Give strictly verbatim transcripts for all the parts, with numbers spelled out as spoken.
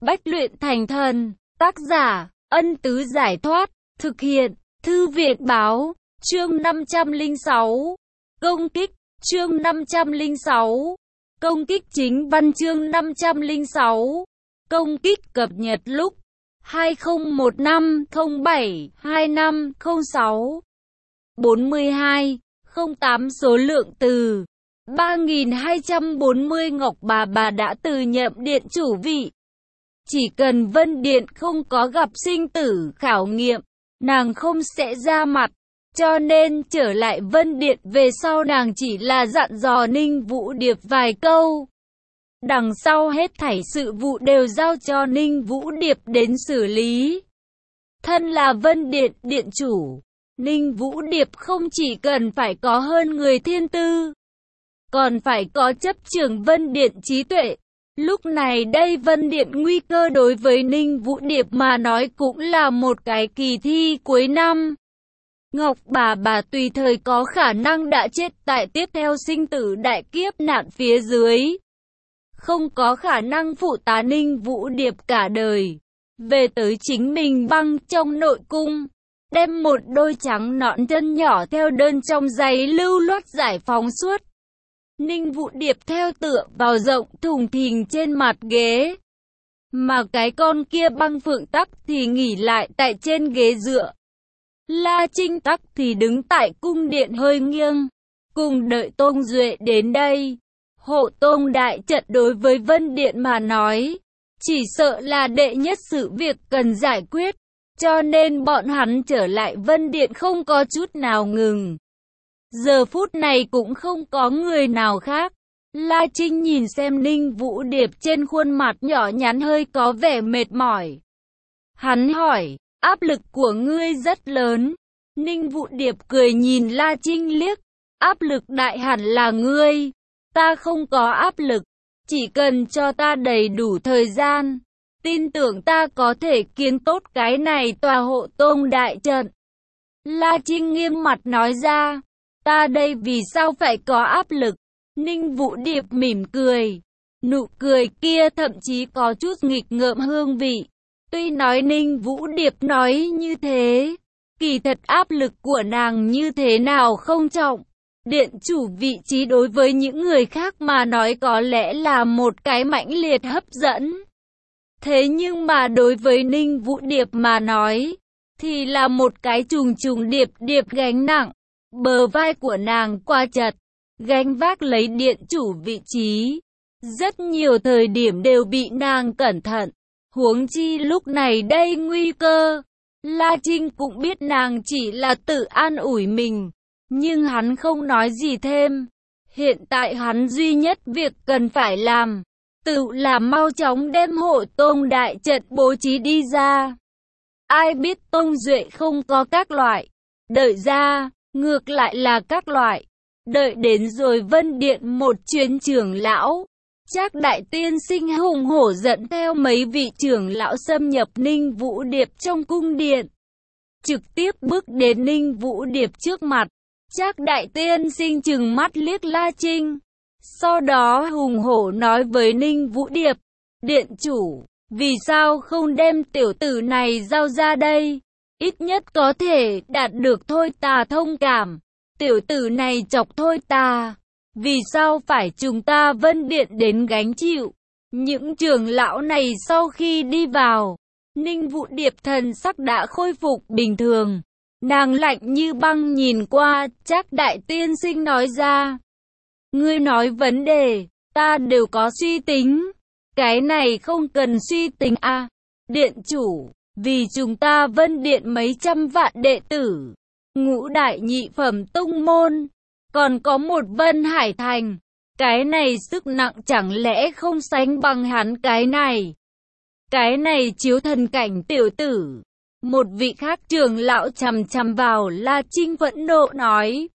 Bách luyện thành thần. Tác giả, Ân Tứ Giải Thoát. Thực hiện, Thư viện Báo. Chương năm trăm lẻ sáu. Công kích. Chương năm trăm lẻ sáu. Công kích chính văn. Chương năm trăm lẻ sáu. Công kích cập nhật lúc hai không một năm không bảy hai năm không sáu. bốn mươi hai, không tám số lượng từ ba nghìn hai trăm bốn mươi. Ngọc bà bà đã từ nhậm điện chủ vị. Chỉ cần Vân Điện không có gặp sinh tử khảo nghiệm, nàng không sẽ ra mặt. Cho nên trở lại Vân Điện về sau nàng chỉ là dặn dò Ninh Vũ Điệp vài câu. Đằng sau hết thảy sự vụ đều giao cho Ninh Vũ Điệp đến xử lý. Thân là Vân Điện điện chủ, Ninh Vũ Điệp không chỉ cần phải có hơn người thiên tư, còn phải có chấp trưởng Vân Điện trí tuệ. Lúc này đây Vân Điện nguy cơ đối với Ninh Vũ Điệp mà nói cũng là một cái kỳ thi cuối năm. Ngọc bà bà tùy thời có khả năng đã chết tại tiếp theo sinh tử đại kiếp nạn phía dưới. Không có khả năng phụ tá Ninh Vũ Điệp cả đời. Về tới chính mình băng trong nội cung, đem một đôi trắng nõn chân nhỏ theo đơn trong giày lưu loát giải phóng suốt. Ninh Vũ Điệp theo tựa vào rộng thùng thình trên mặt ghế. Mà cái con kia băng phượng tắc thì nghỉ lại tại trên ghế dựa. La Trinh tắc thì đứng tại cung điện hơi nghiêng, cùng đợi Tôn Duệ đến đây. Hộ tông đại trận đối với Vân Điện mà nói, chỉ sợ là đệ nhất sự việc cần giải quyết, cho nên bọn hắn trở lại Vân Điện không có chút nào ngừng. Giờ phút này cũng không có người nào khác. La Trinh nhìn xem Ninh Vũ Điệp trên khuôn mặt nhỏ nhắn hơi có vẻ mệt mỏi. Hắn hỏi, áp lực của ngươi rất lớn. Ninh Vũ Điệp cười nhìn La Trinh liếc, áp lực đại hẳn là ngươi. Ta không có áp lực, chỉ cần cho ta đầy đủ thời gian, tin tưởng ta có thể kiến tốt cái này tòa hộ tông đại trận. La Trinh nghiêm mặt nói ra, ta đây vì sao phải có áp lực? Ninh Vũ Điệp mỉm cười, nụ cười kia thậm chí có chút nghịch ngợm hương vị. Tuy nói Ninh Vũ Điệp nói như thế, kỳ thật áp lực của nàng như thế nào không trọng. Điện chủ vị trí đối với những người khác mà nói có lẽ là một cái mãnh liệt hấp dẫn. Thế nhưng mà đối với Ninh Vũ Điệp mà nói, thì là một cái trùng trùng điệp điệp gánh nặng. Bờ vai của nàng quá chật, gánh vác lấy điện chủ vị trí. Rất nhiều thời điểm đều bị nàng cẩn thận. Huống chi lúc này đây nguy cơ. La Trinh cũng biết nàng chỉ là tự an ủi mình. Nhưng hắn không nói gì thêm. Hiện tại hắn duy nhất việc cần phải làm, tự là mau chóng đem hộ tông đại trận bố trí đi ra. Ai biết Tông Duệ không có các loại. Đợi ra, ngược lại là các loại. Đợi đến rồi Vân Điện một chuyến trưởng lão. Trác đại tiên sinh hùng hổ dẫn theo mấy vị trưởng lão xâm nhập Ninh Vũ Điệp trong cung điện. Trực tiếp bước đến Ninh Vũ Điệp trước mặt. Trác đại tiên sinh chừng mắt liếc La Trinh. Sau đó hùng hổ nói với Ninh Vũ Điệp, điện chủ, vì sao không đem tiểu tử này giao ra đây? Ít nhất có thể đạt được thôi tà thông cảm. Tiểu tử này chọc thôi tà, vì sao phải chúng ta Vân Điện đến gánh chịu? Những trưởng lão này sau khi đi vào, Ninh Vũ Điệp thần sắc đã khôi phục bình thường. Nàng lạnh như băng nhìn qua, Trác đại tiên sinh nói ra. Ngươi nói vấn đề, ta đều có suy tính. Cái này không cần suy tính à. Điện chủ, vì chúng ta Vân Điện mấy trăm vạn đệ tử, ngũ đại nhị phẩm tông môn, còn có một Vân Hải Thành. Cái này sức nặng chẳng lẽ không sánh bằng hắn cái này. Cái này chiếu thần cảnh tiểu tử. Một vị khác trưởng lão chằm chằm vào La Trinh phẫn nộ nói.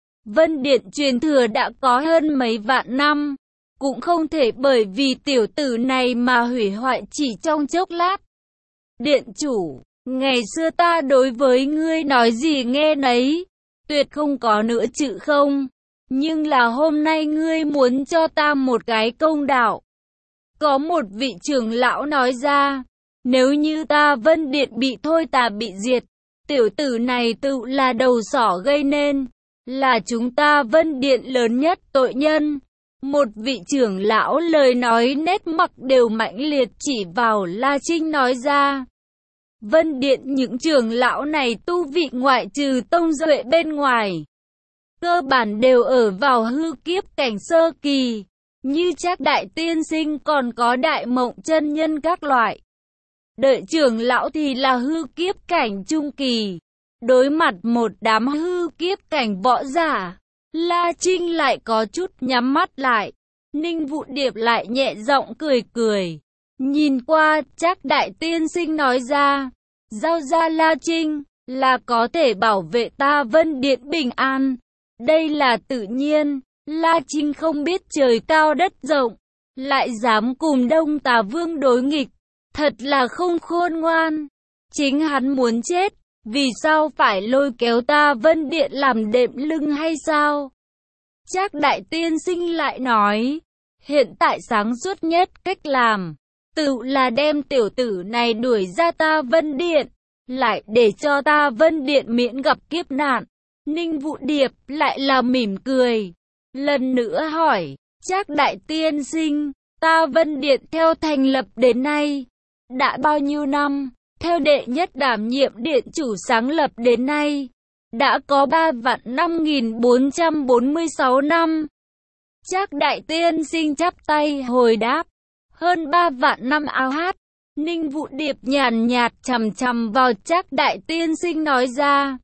Vân Điện truyền thừa đã có hơn mấy vạn năm, cũng không thể bởi vì tiểu tử này mà hủy hoại chỉ trong chốc lát. Điện chủ, ngày xưa ta đối với ngươi nói gì nghe nấy, tuyệt không có nữa chữ không. Nhưng là hôm nay ngươi muốn cho ta một cái công đạo. Có một vị trưởng lão nói ra, nếu như ta Vân Điện bị thôi tà bị diệt, tiểu tử này tự là đầu sỏ gây nên, là chúng ta Vân Điện lớn nhất tội nhân. Một vị trưởng lão lời nói nét mặt đều mãnh liệt chỉ vào La Trinh nói ra. Vân Điện những trưởng lão này tu vị ngoại trừ tông duệ bên ngoài, cơ bản đều ở vào hư kiếp cảnh sơ kỳ, như Trác Đại Tiên Sinh còn có Đại Mộng chân nhân các loại. Đợi trưởng lão thì là hư kiếp cảnh trung kỳ. Đối mặt một đám hư kiếp cảnh võ giả, La Trinh lại có chút nhắm mắt lại. Ninh Vũ Điệp lại nhẹ giọng cười cười. Nhìn qua, Trác Đại Tiên Sinh nói ra, giao ra La Trinh, là có thể bảo vệ ta Vân Điện bình an. Đây là tự nhiên, La Trinh không biết trời cao đất rộng, lại dám cùng Đông Tà Vương đối nghịch, thật là không khôn ngoan. Chính hắn muốn chết, vì sao phải lôi kéo ta Vân Điện làm đệm lưng hay sao? Trác Đại Tiên Sinh lại nói, hiện tại sáng suốt nhất cách làm, tự là đem tiểu tử này đuổi ra ta Vân Điện, lại để cho ta Vân Điện miễn gặp kiếp nạn. Ninh Vũ Điệp lại là mỉm cười, lần nữa hỏi, Trác Đại Tiên Sinh, ta Vân Điện theo thành lập đến nay, đã bao nhiêu năm? Theo đệ nhất đảm nhiệm điện chủ sáng lập đến nay, đã có ba vạn năm nghìn bốn trăm bốn mươi sáu năm. Trác Đại Tiên Sinh chắp tay hồi đáp, hơn ba vạn năm áo hát. Ninh Vũ Điệp nhàn nhạt chằm chằm vào Trác Đại Tiên Sinh nói ra,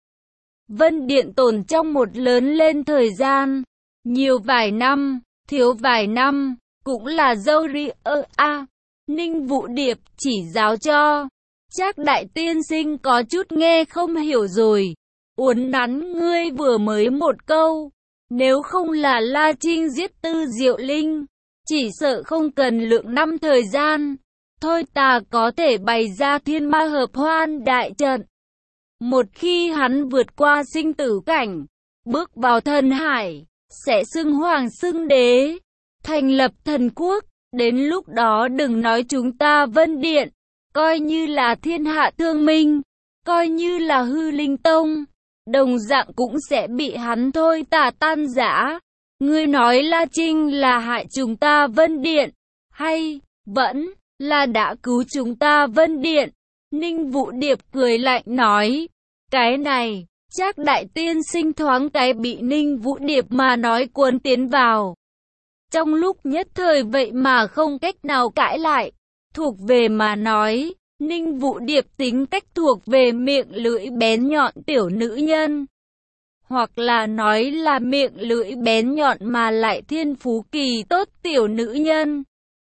Vân Điện tồn trong một lớn lên thời gian, nhiều vài năm, thiếu vài năm, cũng là dâu ri ơ a. Ninh Vũ Điệp chỉ giáo cho. Trác Đại Tiên Sinh có chút nghe không hiểu rồi. Uốn nắn ngươi vừa mới một câu. Nếu không là La Trinh giết Tư Diệu Linh, chỉ sợ không cần lượng năm thời gian, thôi ta có thể bày ra thiên ma hợp hoan đại trận. Một khi hắn vượt qua sinh tử cảnh, bước vào thần hải, sẽ xưng hoàng xưng đế, thành lập thần quốc. Đến lúc đó đừng nói chúng ta Vân Điện, coi như là thiên hạ thương minh, coi như là hư linh tông, đồng dạng cũng sẽ bị hắn thôi tà tan rã. Ngươi nói La Trinh là hại chúng ta Vân Điện, hay vẫn là đã cứu chúng ta Vân Điện? Ninh Vũ Điệp cười lạnh nói, cái này, Trác Đại Tiên Sinh thoáng cái bị Ninh Vũ Điệp mà nói cuốn tiến vào. Trong lúc nhất thời vậy mà không cách nào cãi lại, thuộc về mà nói, Ninh Vũ Điệp tính cách thuộc về miệng lưỡi bén nhọn tiểu nữ nhân. Hoặc là nói là miệng lưỡi bén nhọn mà lại thiên phú kỳ tốt tiểu nữ nhân.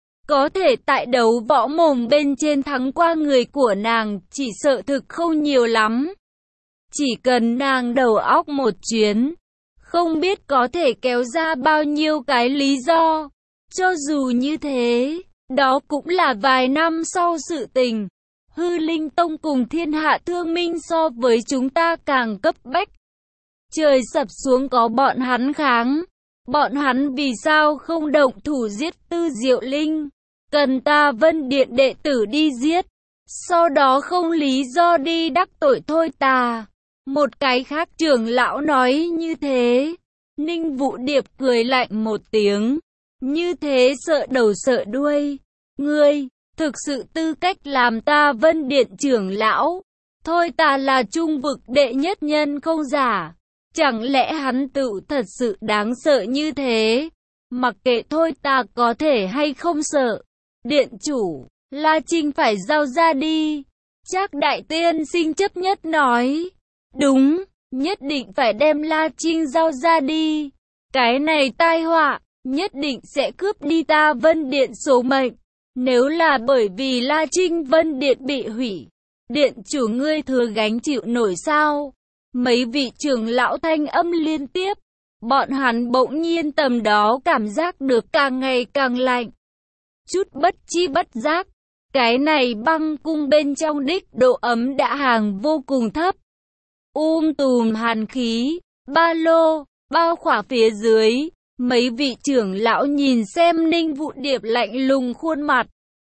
Có thể tại đấu võ mồm bên trên thắng qua người của nàng chỉ sợ thực không nhiều lắm. Chỉ cần nàng đầu óc một chuyến, không biết có thể kéo ra bao nhiêu cái lý do. Cho dù như thế, đó cũng là vài năm sau sự tình. Hư Linh Tông cùng thiên hạ thương minh so với chúng ta càng cấp bách. Trời sập xuống có bọn hắn kháng. Bọn hắn vì sao không động thủ giết Tư Diệu Linh? Cần ta Vân Điện đệ tử đi giết. Sau đó không lý do đi đắc tội thôi tà. Một cái khác trưởng lão nói như thế. Ninh Vũ Điệp cười lạnh một tiếng. Như thế sợ đầu sợ đuôi. Ngươi, thực sự tư cách làm ta Vân Điện trưởng lão. Thôi ta là trung vực đệ nhất nhân không giả. Chẳng lẽ hắn tự thật sự đáng sợ như thế? Mặc kệ thôi ta có thể hay không sợ. Điện chủ, La Trinh phải giao ra đi. Trác Đại Tiên Sinh chấp nhất nói. Đúng, nhất định phải đem La Trinh giao ra đi. Cái này tai họa, nhất định sẽ cướp đi ta Vân Điện số mệnh. Nếu là bởi vì La Trinh Vân Điện bị hủy, điện chủ ngươi thừa gánh chịu nổi sao? Mấy vị trưởng lão thanh âm liên tiếp, bọn hắn bỗng nhiên tầm đó cảm giác được càng ngày càng lạnh. Chút bất chi bất giác, cái này băng cung bên trong đích độ ấm đã hàng vô cùng thấp. Um tùm hàn khí, ba lô, bao khỏa phía dưới, Mấy vị trưởng lão nhìn xem Ninh Vũ Điệp lạnh lùng khuôn mặt.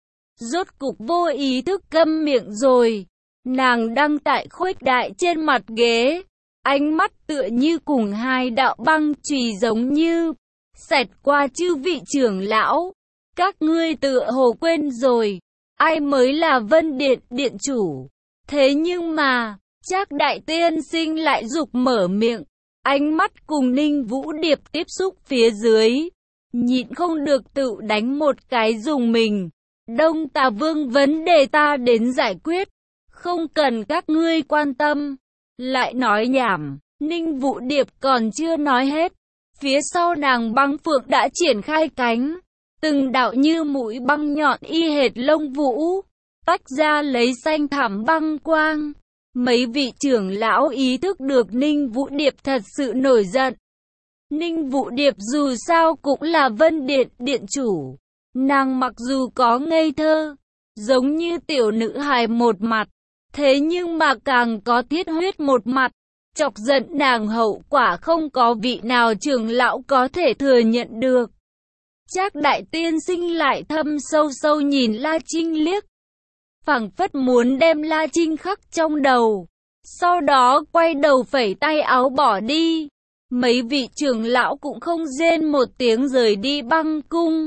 Rốt cục vô ý thức câm miệng rồi. Nàng đang tại khuếch đại trên mặt ghế. Ánh mắt tựa như cùng hai đạo băng chùy giống như xẹt qua chư vị trưởng lão. Các ngươi tựa hồ quên rồi, ai mới là Vân Điện điện chủ. Thế nhưng mà, Trác đại tiên sinh lại giục mở miệng. Ánh mắt cùng Ninh Vũ Điệp tiếp xúc phía dưới. Nhịn không được tự đánh một cái dùng mình. Đông Tà Vương vấn đề ta đến giải quyết. Không cần các ngươi quan tâm. Lại nói nhảm, Ninh Vũ Điệp còn chưa nói hết. Phía sau nàng băng phượng đã triển khai cánh. Từng đạo như mũi băng nhọn y hệt lông vũ. Tách ra lấy xanh thẳm băng quang. Mấy vị trưởng lão ý thức được Ninh Vũ Điệp thật sự nổi giận. Ninh Vũ Điệp dù sao cũng là Vân Điện điện chủ. Nàng mặc dù có ngây thơ, giống như tiểu nữ hài một mặt. Thế nhưng mà càng có thiết huyết một mặt. Chọc giận nàng hậu quả không có vị nào trưởng lão có thể thừa nhận được. Trác đại tiên sinh lại thâm sâu sâu nhìn La Trinh liếc. Phảng phất muốn đem La Trinh khắc trong đầu. Sau đó quay đầu phẩy tay áo bỏ đi. Mấy vị trưởng lão cũng không rên một tiếng rời đi băng cung.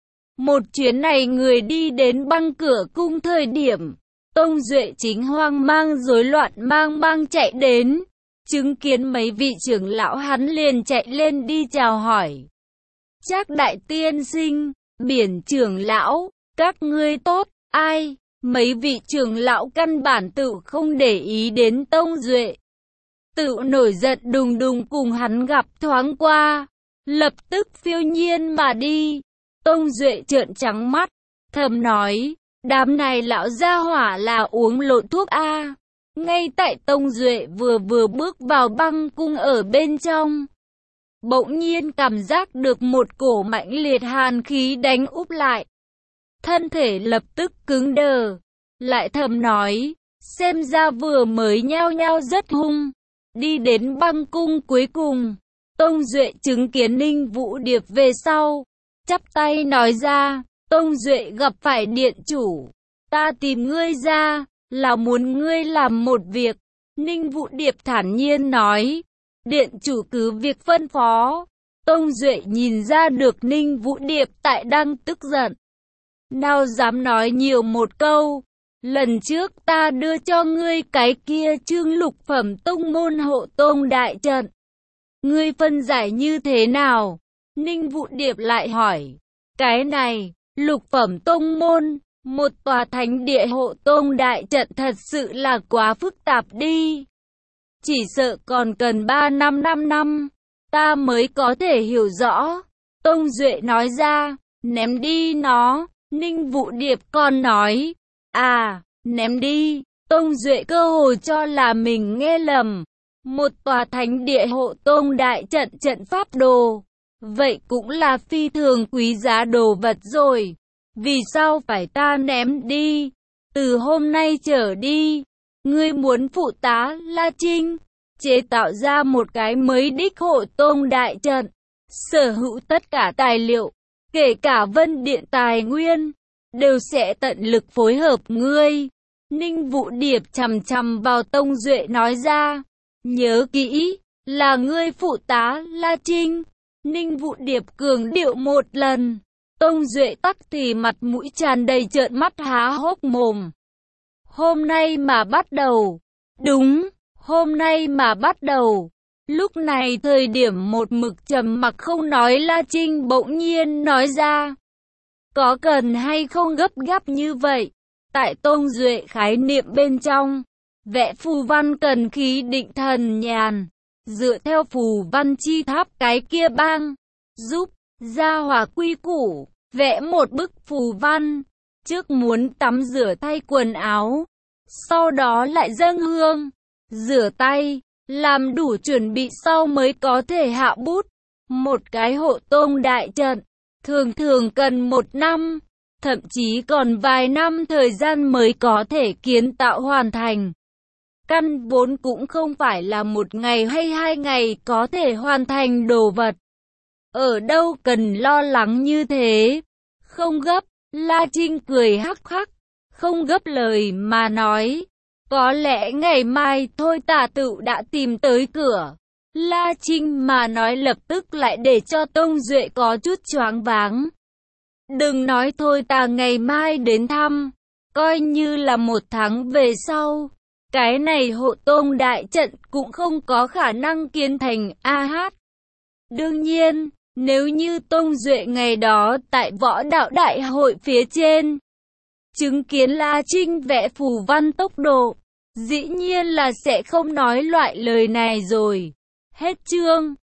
Một chuyến này người đi đến băng cửa cung thời điểm. Tông Duệ chính hoang mang rối loạn mang mang chạy đến. Chứng kiến mấy vị trưởng lão hắn liền chạy lên đi chào hỏi. Trác đại tiên sinh, biển trưởng lão, các ngươi tốt, ai? Mấy vị trưởng lão căn bản tự không để ý đến Tông Duệ. Tự nổi giận đùng đùng cùng hắn gặp thoáng qua. Lập tức phiêu nhiên mà đi. Tông Duệ trợn trắng mắt, thầm nói, đám này lão gia hỏa là uống lộn thuốc A. Ngay tại Tông Duệ vừa vừa bước vào băng cung ở bên trong. Bỗng nhiên cảm giác được một cổ mãnh liệt hàn khí đánh úp lại. Thân thể lập tức cứng đờ. Lại thầm nói, xem ra vừa mới nhao nhao rất hung. Đi đến băng cung cuối cùng. Tông Duệ chứng kiến Ninh Vũ Điệp về sau. Chắp tay nói ra, Tông Duệ gặp phải điện chủ. Ta tìm ngươi ra, là muốn ngươi làm một việc. Ninh Vũ Điệp thản nhiên nói, điện chủ cứ việc phân phó. Tông Duệ nhìn ra được Ninh Vũ Điệp tại đang tức giận. Nào dám nói nhiều một câu. Lần trước ta đưa cho ngươi cái kia chương lục phẩm tông môn hộ tông đại trận. Ngươi phân giải như thế nào? Ninh Vũ Điệp lại hỏi. Cái này, lục phẩm tông môn, một tòa thánh địa hộ tông đại trận thật sự là quá phức tạp đi. Chỉ sợ còn cần ba năm năm năm, ta mới có thể hiểu rõ. Tông Duệ nói ra, ném đi nó. Ninh Vũ Điệp còn nói, à, ném đi. Tông Duệ cơ hồ cho là mình nghe lầm. Một tòa thánh địa hộ tông đại trận trận pháp đồ. Vậy cũng là phi thường quý giá đồ vật rồi. Vì sao phải ta ném đi? Từ hôm nay trở đi, ngươi muốn phụ tá La Trinh, chế tạo ra một cái mới đích hộ tông đại trận. Sở hữu tất cả tài liệu, kể cả Vân Điện tài nguyên, đều sẽ tận lực phối hợp ngươi. Ninh Vũ Điệp chằm chằm vào Tông Duệ nói ra. Nhớ kỹ, là ngươi phụ tá La Trinh. Ninh Vũ Điệp cường điệu một lần. Tông Duệ tắc thì mặt mũi tràn đầy trợn mắt há hốc mồm. Hôm nay mà bắt đầu. Đúng, hôm nay mà bắt đầu. Lúc này thời điểm một mực trầm mặc không nói La Trinh bỗng nhiên nói ra. Có cần hay không gấp gáp như vậy? Tại Tông Duệ khái niệm bên trong, vẽ phù văn cần khí định thần nhàn. Dựa theo phù văn chi tháp cái kia bang, giúp gia hỏa quy củ, vẽ một bức phù văn. Trước muốn tắm rửa thay quần áo, sau đó lại dâng hương, rửa tay, làm đủ chuẩn bị sau mới có thể hạ bút. Một cái hộ tông đại trận, thường thường cần một năm, thậm chí còn vài năm thời gian mới có thể kiến tạo hoàn thành. Căn vốn cũng không phải là một ngày hay hai ngày có thể hoàn thành đồ vật. ở đâu cần lo lắng như thế. Không gấp, La Trinh cười hắc hắc, không gấp lời mà nói. Có lẽ ngày mai thôi Tả Tựu đã tìm tới cửa. La Trinh mà nói lập tức lại để cho Tông Duệ có chút choáng váng. Đừng nói thôi ta ngày mai đến thăm, coi như là một tháng về sau. Cái này hộ tông đại trận cũng không có khả năng kiến thành a hát. Đương nhiên, nếu như Tông Duệ ngày đó tại võ đạo đại hội phía trên, chứng kiến La Trinh vẽ phù văn tốc độ, dĩ nhiên là sẽ không nói loại lời này rồi. Hết chương.